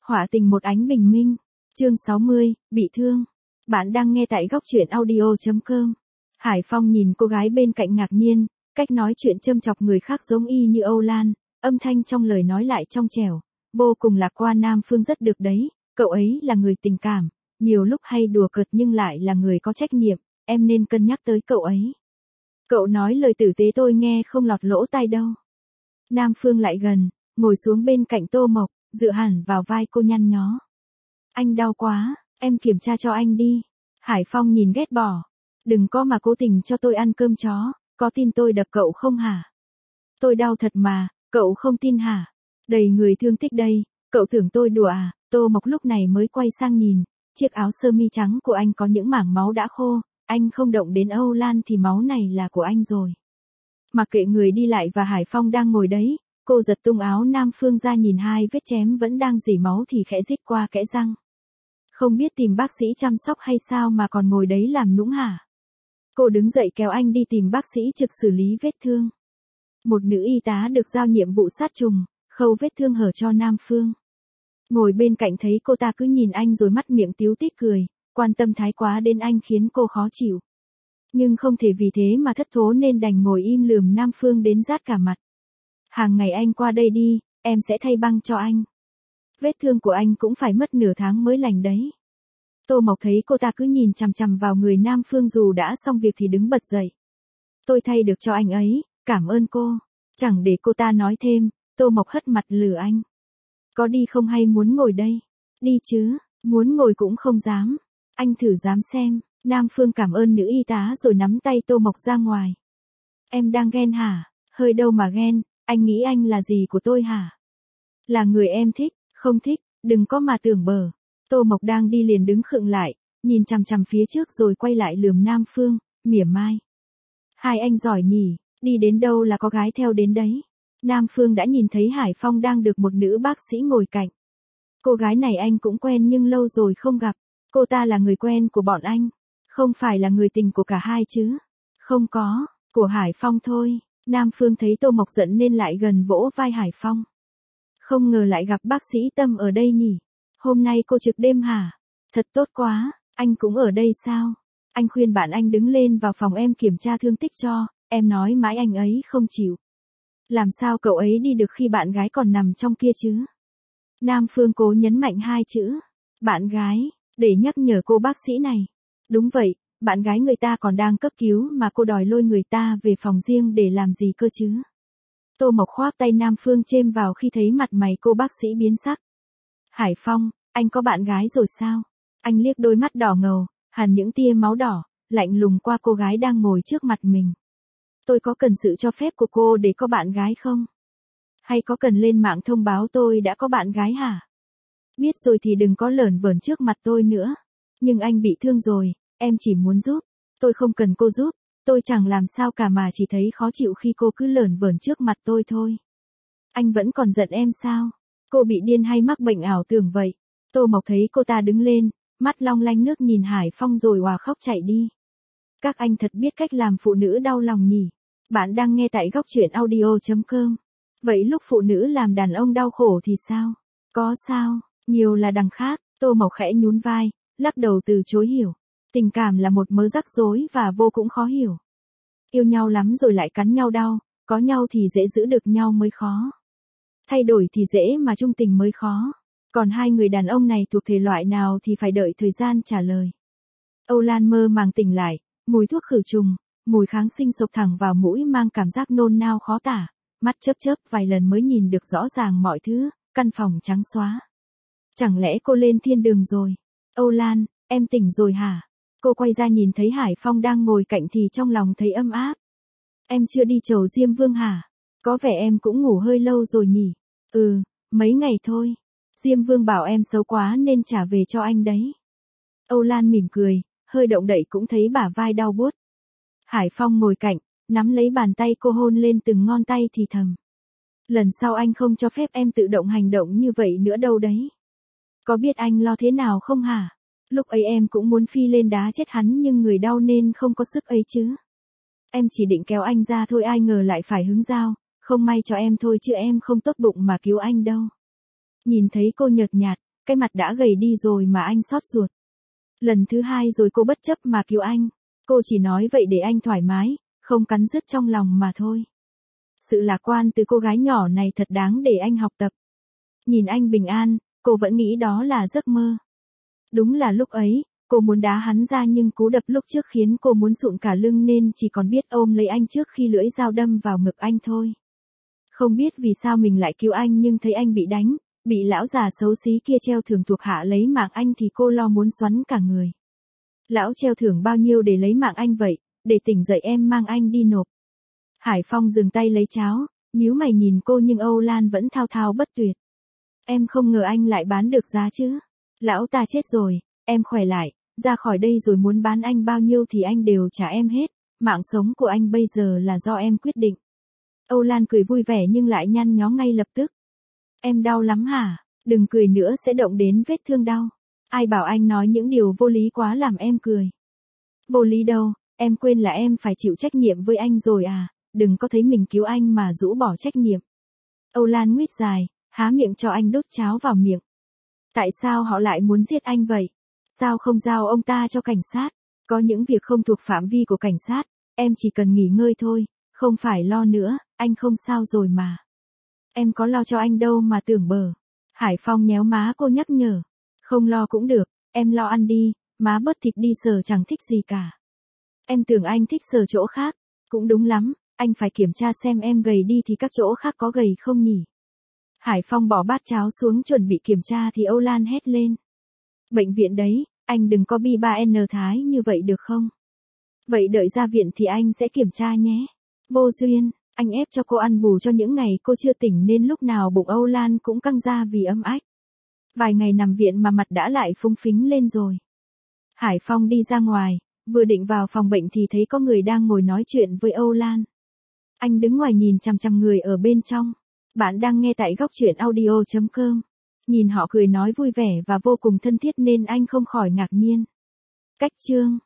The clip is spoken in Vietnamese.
Họa tình một ánh bình minh. Chương 60, bị thương. Bạn đang nghe tại góc truyện audio.com. Hải Phong nhìn cô gái bên cạnh ngạc nhiên, cách nói chuyện châm chọc người khác giống y như Âu Lan, âm thanh trong lời nói lại trong trẻo, vô cùng lạc quan. Nam Phương rất được đấy, cậu ấy là người tình cảm, nhiều lúc hay đùa cợt nhưng lại là người có trách nhiệm, em nên cân nhắc tới cậu ấy. Cậu nói lời tử tế tôi nghe không lọt lỗ tai đâu. Nam Phương lại gần, ngồi xuống bên cạnh Tô Mộc, dựa hẳn vào vai cô nhăn nhó. Anh đau quá, em kiểm tra cho anh đi. Hải Phong nhìn ghét bỏ. Đừng có mà cố tình cho tôi ăn cơm chó, có tin tôi đập cậu không hả? Tôi đau thật mà, cậu không tin hả? Đầy người thương tích đây, cậu tưởng tôi đùa à? Tô Mộc lúc này mới quay sang nhìn, chiếc áo sơ mi trắng của anh có những mảng máu đã khô, anh không động đến Âu Lan thì máu này là của anh rồi. Mặc kệ người đi lại và Hải Phong đang ngồi đấy, cô giật tung áo Nam Phương ra nhìn hai vết chém vẫn đang rỉ máu thì khẽ rít qua kẽ răng. Không biết tìm bác sĩ chăm sóc hay sao mà còn ngồi đấy làm nũng hả? Cô đứng dậy kéo anh đi tìm bác sĩ trực xử lý vết thương. Một nữ y tá được giao nhiệm vụ sát trùng, khâu vết thương hở cho Nam Phương. Ngồi bên cạnh thấy cô ta cứ nhìn anh rồi mắt miệng tíu tít cười, quan tâm thái quá đến anh khiến cô khó chịu. Nhưng không thể vì thế mà thất thố nên đành ngồi im lườm Nam Phương đến rát cả mặt. Hàng ngày anh qua đây đi, em sẽ thay băng cho anh. Vết thương của anh cũng phải mất nửa tháng mới lành đấy. Tô Mộc thấy cô ta cứ nhìn chằm chằm vào người Nam Phương dù đã xong việc thì đứng bật dậy. Tôi thay được cho anh ấy, cảm ơn cô. Chẳng để cô ta nói thêm, Tô Mộc hất mặt lừa anh. Có đi không hay muốn ngồi đây? Đi chứ, muốn ngồi cũng không dám. Anh thử dám xem. Nam Phương cảm ơn nữ y tá rồi nắm tay Tô Mộc ra ngoài. Em đang ghen hả? Hơi đâu mà ghen, anh nghĩ anh là gì của tôi hả? Là người em thích, không thích, đừng có mà tưởng bờ. Tô Mộc đang đi liền đứng khựng lại, nhìn chằm chằm phía trước rồi quay lại lườm Nam Phương, mỉa mai. Hai anh giỏi nhỉ, đi đến đâu là có gái theo đến đấy. Nam Phương đã nhìn thấy Hải Phong đang được một nữ bác sĩ ngồi cạnh. Cô gái này anh cũng quen nhưng lâu rồi không gặp. Cô ta là người quen của bọn anh. Không phải là người tình của cả hai chứ. Không có, của Hải Phong thôi. Nam Phương thấy Tô Mộc giận nên lại gần vỗ vai Hải Phong. Không ngờ lại gặp bác sĩ Tâm ở đây nhỉ. Hôm nay cô trực đêm hả? Thật tốt quá, anh cũng ở đây sao? Anh khuyên bạn anh đứng lên vào phòng em kiểm tra thương tích cho, em nói mãi anh ấy không chịu. Làm sao cậu ấy đi được khi bạn gái còn nằm trong kia chứ? Nam Phương cố nhấn mạnh hai chữ. Bạn gái, để nhắc nhở cô bác sĩ này. Đúng vậy, bạn gái người ta còn đang cấp cứu mà cô đòi lôi người ta về phòng riêng để làm gì cơ chứ? Tô Mộc khoác tay Nam Phương chêm vào khi thấy mặt mày cô bác sĩ biến sắc. Hải Phong, anh có bạn gái rồi sao? Anh liếc đôi mắt đỏ ngầu, hằn những tia máu đỏ, lạnh lùng qua cô gái đang ngồi trước mặt mình. Tôi có cần sự cho phép của cô để có bạn gái không? Hay có cần lên mạng thông báo tôi đã có bạn gái hả? Biết rồi thì đừng có lởn vởn trước mặt tôi nữa. Nhưng anh bị thương rồi, em chỉ muốn giúp. Tôi không cần cô giúp, tôi chẳng làm sao cả mà chỉ thấy khó chịu khi cô cứ lởn vởn trước mặt tôi thôi. Anh vẫn còn giận em sao? Cô bị điên hay mắc bệnh ảo tưởng vậy? Tô Mộc thấy cô ta đứng lên, mắt long lanh nước nhìn Hải Phong rồi òa khóc chạy đi. Các anh thật biết cách làm phụ nữ đau lòng nhỉ. Bạn đang nghe tại góc truyện audio.com. Vậy lúc phụ nữ làm đàn ông đau khổ thì sao? Có sao, nhiều là đằng khác. Tô Mộc khẽ nhún vai, lắc đầu từ chối hiểu. Tình cảm là một mớ rắc rối và vô cùng khó hiểu. Yêu nhau lắm rồi lại cắn nhau đau, có nhau thì dễ giữ được nhau mới khó. Thay đổi thì dễ mà chung tình mới khó. Còn hai người đàn ông này thuộc thể loại nào thì phải đợi thời gian trả lời. Âu Lan mơ màng tỉnh lại, mùi thuốc khử trùng, mùi kháng sinh xộc thẳng vào mũi mang cảm giác nôn nao khó tả. Mắt chớp chớp vài lần mới nhìn được rõ ràng mọi thứ, căn phòng trắng xóa. Chẳng lẽ cô lên thiên đường rồi? Âu Lan, em tỉnh rồi hả? Cô quay ra nhìn thấy Hải Phong đang ngồi cạnh thì trong lòng thấy ấm áp. Em chưa đi chầu Diêm Vương hả? Có vẻ em cũng ngủ hơi lâu rồi nhỉ? Ừ, mấy ngày thôi. Diêm Vương bảo em xấu quá nên trả về cho anh đấy. Âu Lan mỉm cười, hơi động đậy cũng thấy bả vai đau buốt. Hải Phong ngồi cạnh, nắm lấy bàn tay cô hôn lên từng ngón tay thì thầm. Lần sau anh không cho phép em tự động hành động như vậy nữa đâu đấy. Có biết anh lo thế nào không hả? Lúc ấy em cũng muốn phi lên đá chết hắn nhưng người đau nên không có sức ấy chứ. Em chỉ định kéo anh ra thôi ai ngờ lại phải hứng dao, không may cho em thôi chứ em không tốt bụng mà cứu anh đâu. Nhìn thấy cô nhợt nhạt, cái mặt đã gầy đi rồi mà anh xót ruột. Lần thứ hai rồi cô bất chấp mà cứu anh. Cô chỉ nói vậy để anh thoải mái, không cắn rứt trong lòng mà thôi. Sự lạc quan từ cô gái nhỏ này thật đáng để anh học tập. Nhìn anh bình an, cô vẫn nghĩ đó là giấc mơ. Đúng là lúc ấy, cô muốn đá hắn ra nhưng cú đập lúc trước khiến cô muốn sụn cả lưng nên chỉ còn biết ôm lấy anh trước khi lưỡi dao đâm vào ngực anh thôi. Không biết vì sao mình lại cứu anh nhưng thấy anh bị đánh, bị lão già xấu xí kia treo thưởng thuộc hạ lấy mạng anh thì cô lo muốn xoắn cả người. Lão treo thưởng bao nhiêu để lấy mạng anh vậy, để tỉnh dậy em mang anh đi nộp. Hải Phong dừng tay lấy cháo, nhíu mày nhìn cô nhưng Âu Lan vẫn thao thao bất tuyệt. Em không ngờ anh lại bán được giá chứ. Lão ta chết rồi, em khỏe lại, ra khỏi đây rồi muốn bán anh bao nhiêu thì anh đều trả em hết, mạng sống của anh bây giờ là do em quyết định. Âu Lan cười vui vẻ nhưng lại nhăn nhó ngay lập tức. Em đau lắm hả? Đừng cười nữa sẽ động đến vết thương đau. Ai bảo anh nói những điều vô lý quá làm em cười. Vô lý đâu, em quên là em phải chịu trách nhiệm với anh rồi à, đừng có thấy mình cứu anh mà rũ bỏ trách nhiệm. Âu Lan nguyết dài, há miệng cho anh đút cháo vào miệng. Tại sao họ lại muốn giết anh vậy? Sao không giao ông ta cho cảnh sát? Có những việc không thuộc phạm vi của cảnh sát, em chỉ cần nghỉ ngơi thôi, không phải lo nữa, anh không sao rồi mà. Em có lo cho anh đâu mà tưởng bờ. Hải Phong nhéo má cô nhắc nhở. Không lo cũng được, em lo ăn đi, má bớt thịt đi sờ chẳng thích gì cả. Em tưởng anh thích sờ chỗ khác, cũng đúng lắm, anh phải kiểm tra xem em gầy đi thì các chỗ khác có gầy không nhỉ. Hải Phong bỏ bát cháo xuống chuẩn bị kiểm tra thì Âu Lan hét lên. Bệnh viện đấy, anh đừng có bi 3N thái như vậy được không? Vậy đợi ra viện thì anh sẽ kiểm tra nhé. Vô duyên, anh ép cho cô ăn bù cho những ngày cô chưa tỉnh nên lúc nào bụng Âu Lan cũng căng ra vì âm ách. Vài ngày nằm viện mà mặt đã lại phúng phính lên rồi. Hải Phong đi ra ngoài, vừa định vào phòng bệnh thì thấy có người đang ngồi nói chuyện với Âu Lan. Anh đứng ngoài nhìn chằm chằm người ở bên trong. Bạn đang nghe tại góc truyện audio.com. Nhìn họ cười nói vui vẻ và vô cùng thân thiết nên anh không khỏi ngạc nhiên. Cách chương